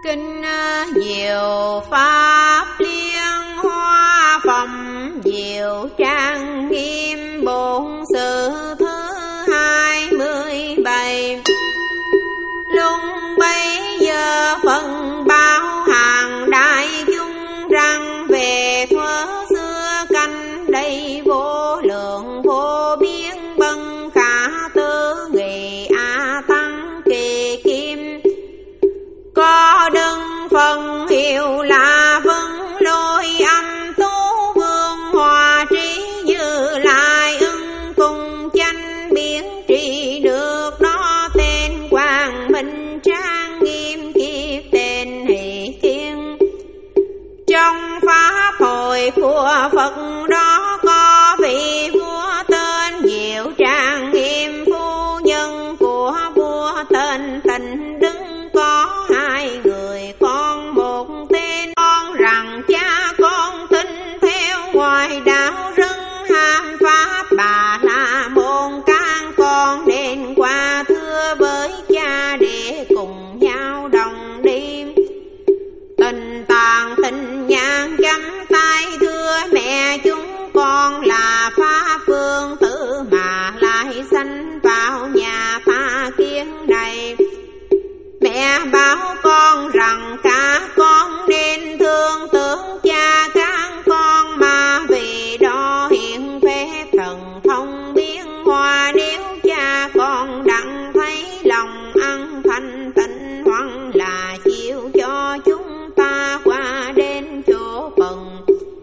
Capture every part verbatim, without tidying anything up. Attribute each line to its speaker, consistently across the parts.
Speaker 1: Kinh diệu pháp liên hoa phẩm diệu trang nghiêm bổn sự thứ hai mươi bảy. Lúc bấy giờ phần báo hàng đại chúng rằng về thuở xưa canh đây vô lượng vô biên bần khả tư nghị a tăng kỳ kim. Có đấng phần hiệu là vân lôi âm tú vương hòa trí như lại ưng cùng chánh biến trị được đó tên quang minh trang nghiêm kiếp tên hỷ kiên. Trong pháp hội của Phật đó có vị vua tên diệu trang nghiêm, phu nhân của vua tên Tịnh Đứng. Có hai người con một tên con rằng cha con tin theo ngoài đạo rất ham pháp bà la môn can con nên qua thưa với cha để cùng nhau đồng đi. Tình tàng tình nhang chấm tay thưa mẹ chúng con là pháp vương tử mà lại sanh vào nhà ta kiến này. Mẹ bảo con rằng cả con nên thương tưởng cha can con mà vì đó hiện phép thần thông biến hóa. Nếu cha con đặng thấy lòng ăn thanh tịnh hoằng là chịu cho chúng ta qua đến chỗ phần.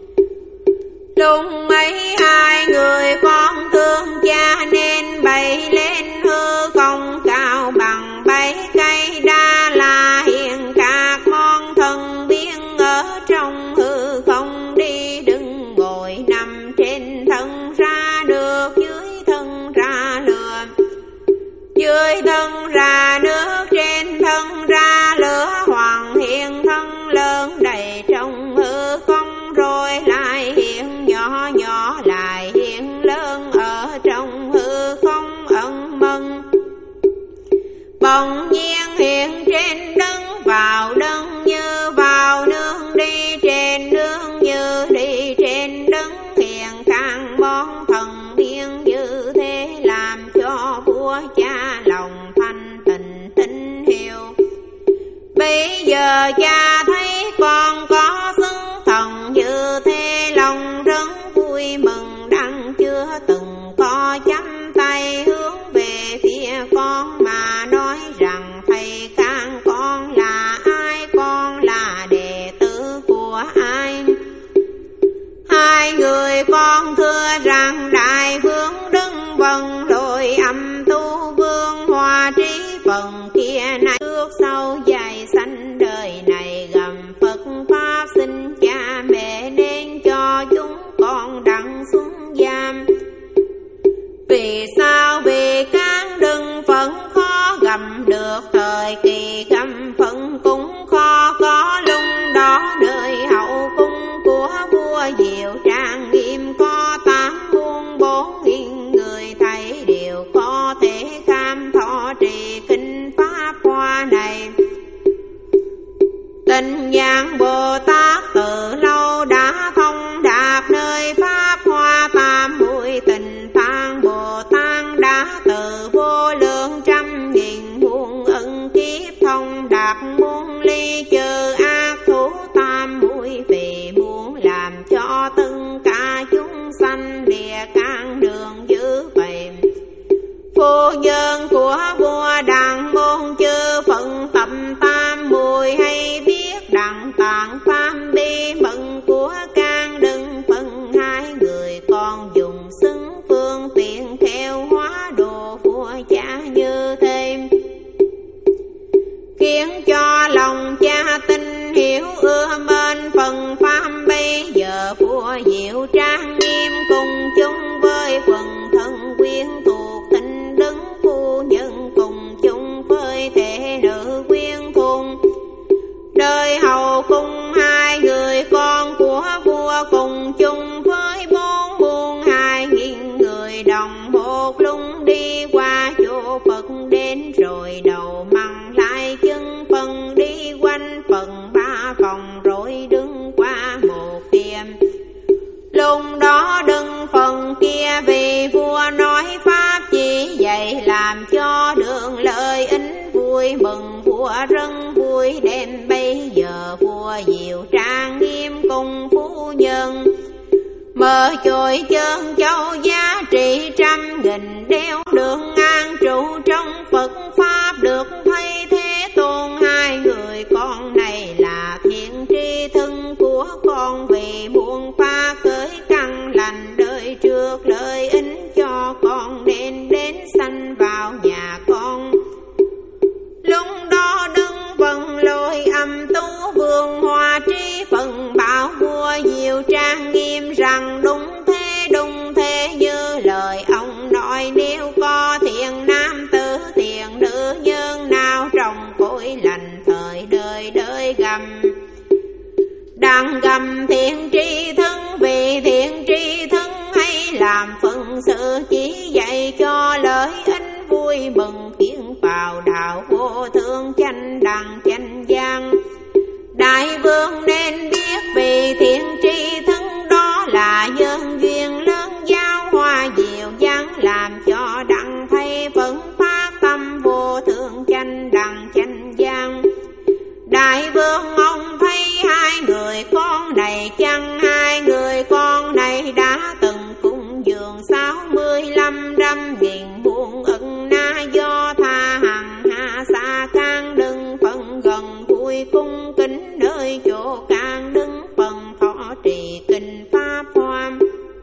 Speaker 1: Lúc ấy hai người con thương cha nên bày lên hư không cao bằng bảy cây đa la hiện các món thần biến ở trong hư không. Đi đứng ngồi nằm trên thân ra được, dưới thân ra lửa, dưới thân ra nước, trên thân ra lửa. Hoàng hiện thân lớn đầy trong hư không rồi lại hiện nhỏ nhỏ lại hiện lớn ở trong hư không ẩn mân. Bỗng nhiên hiện trên đất vào đất như vào nương, đi trên nương như đi trên đất. Hiện khang món thần biến như thế làm cho vua cha lòng thanh tịnh tín hiệu. Bây giờ cha thấy con có xứng thần như thế lòng rất vui mừng, đặng chưa từng có chắp tay hướng về phía con mà nói rằng thầy can con là ai, con là đệ tử của ai. Hai người con thưa rằng đại vương Đức Vân Lôi âm tu vương hòa trí phần kia này trước sau dài sanh đời này gầm Phật pháp xin cha mẹ nên cho chúng con đặng xuống giam. Vì sao? Vì can đừng phận khó gầm được, thời kỳ gầm phận cũng khó có. Lúc đó nơi hậu cung của vua diệu trang nghiêm có tám muôn bốn nghìn người, thấy đều có thể kham thọ trì kinh pháp hoa này. Tình nhãn Bồ Tát từ lâu đã thông đạt nơi pháp hoa tam muội tình tạng. Bồ Tát đã từ vô lượng trăm nghìn muôn ân kiếp thông đạt muôn ly trừ ác thú tam muội, vì muốn làm cho tất cả chúng sanh lìa can đường dữ vậy. Phu nhân của vua đặng môn chư phận tập tam muội hay biết đặng tạng pháp bí mật của can đừng phân. Hai người con dùng xứng phương tiện theo hóa đồ vua cha như thế, khiến cho lòng cha tin hiểu ưa mến phần pháp. Bây giờ vua diệu trang nghiêm cùng chung với phần thân quyến thuộc Tịnh Đứng, phu nhân cùng chung với thể nữ quyến thôn. Đời hậu cung hai người con của vua cùng chung với bốn muôn hai nghìn người đồng một lúc đi qua chỗ Phật đến rồi đầu măng lại chân phần đi quanh Phật. vui mừng vua rất vui đêm bây giờ vua Diệu trang nghiêm cùng phu nhân mở chồi chân châu giá trị trăm nghìn đeo đường an trụ trong Phật pháp được thấy Thế Tôn. Hai người con này là thiện tri thân của con vì muôn pha khởi căn lành đời trước lợi ích cho con nên đến sanh vào nhà con. Lúc đó đứng vần lôi âm tú vương hoa trí phần bảo vua Diệu trang nghiêm rằng đúng thế đúng thế như lời ông nói, nếu có thiện nam tử thiện nữ nhân nào trong cõi lành thời đời đời gầm đang gầm thiện tri thân vì thiện tri thân hay làm phận sự chỉ dạy cho lợi ích vui mừng khiến vào đạo vô thượng chánh đẳng chánh giác. Đại vương nên biết vì thiện tri thân đó là nhân duyên lớn giáo hoa diệu dáng làm cho đặng thay phấn phát tâm vô thượng chánh đẳng chánh giác. Đại vương ông thấy hai người con này chăng hai người con này đã từng cúng dường sáu mươi lăm trăm nghìn muôn ân na do tha hằng hạ xa can đừng phần gần vui cung kính nơi chỗ can đứng phần thọ trì kinh pháp hoa.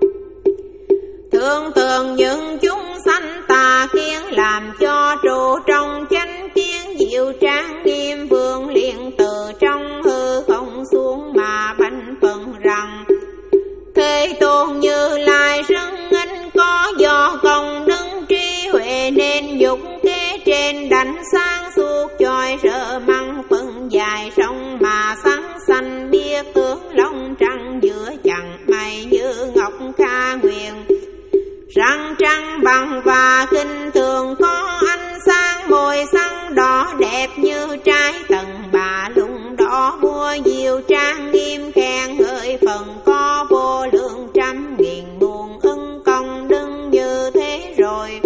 Speaker 1: Thường thường những chúng sanh tà kiến làm cho trụ trong chánh kiến diệu trang nghiêm vương liền từ trong hư không xuống mà bánh phần rằng Thế Tôn Như Lai rất ít có do công đức trí huệ nên dục kế trên đánh sáng suốt choi rỡ măng phân dài sông mà sáng xanh biết tướng long trăng giữa chẳng mây như ngọc kha nguyện răng trăng bằng và kinh thường có ánh sáng môi sáng đỏ đẹp như trái tầng bà lung đỏ vua Diệu trang nghiêm khen ngợi phần có vô lượng trăm nghìn muôn ân công đức như thế rồi.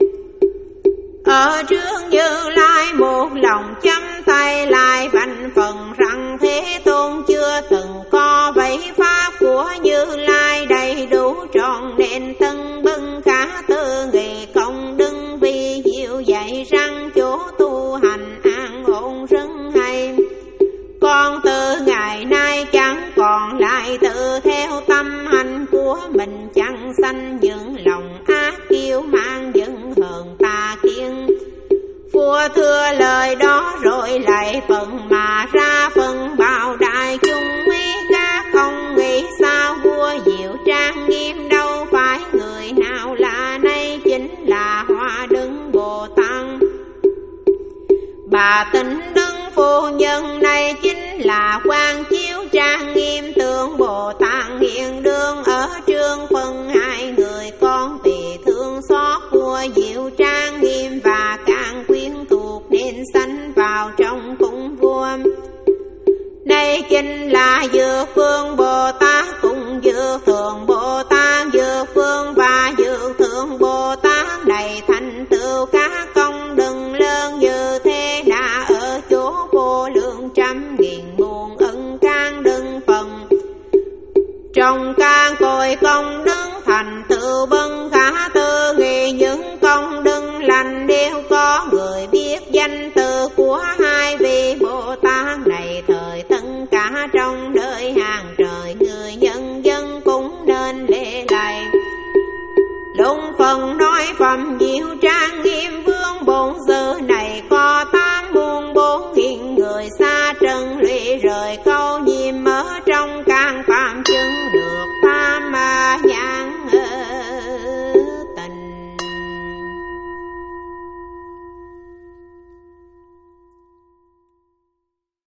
Speaker 1: Ở trước Như Lai một lòng chắp tay lại bạch phần rằng Thế Tôn chưa từng có vậy pháp của Như Lai đầy đủ trọn nên tân bưng khả tư nghị công đức vi diệu dạy rằng chỗ tu hành an ổn rất hay. Con từ ngày nay chẳng còn lại tự theo tâm hành của mình chẳng sanh những lòng ác kiêu mang giận hờn tà kiến. Vua thưa lời đó rồi lại phần mà ra phần bảo đại chúng quý các không nghĩ sao vua Diệu trang nghiêm đâu phải người nào là nay chính là Hoa Đứng Bồ Tát. Bà tính Đức phu nhân này chính là Quang Chiếu trang nghiêm tượng Bồ Tát hiện đương ở trương phân hai người con tỳ thương xót vua Diệu trang nghiêm và càng quyến thuộc nên sanh vào trong cung vua. Đây chính là Dược Phương Bồ Tát cùng Dược Thượng Bồ Tát. Dược Phương và Dược Thượng Bồ Tát này thành tựu các công đức lớn như thế đã ở chỗ vô lượng trăm nghìn muôn ân can đừng phần. Trong can cội công đức thành tựu bân khả tư nghị những công đức lành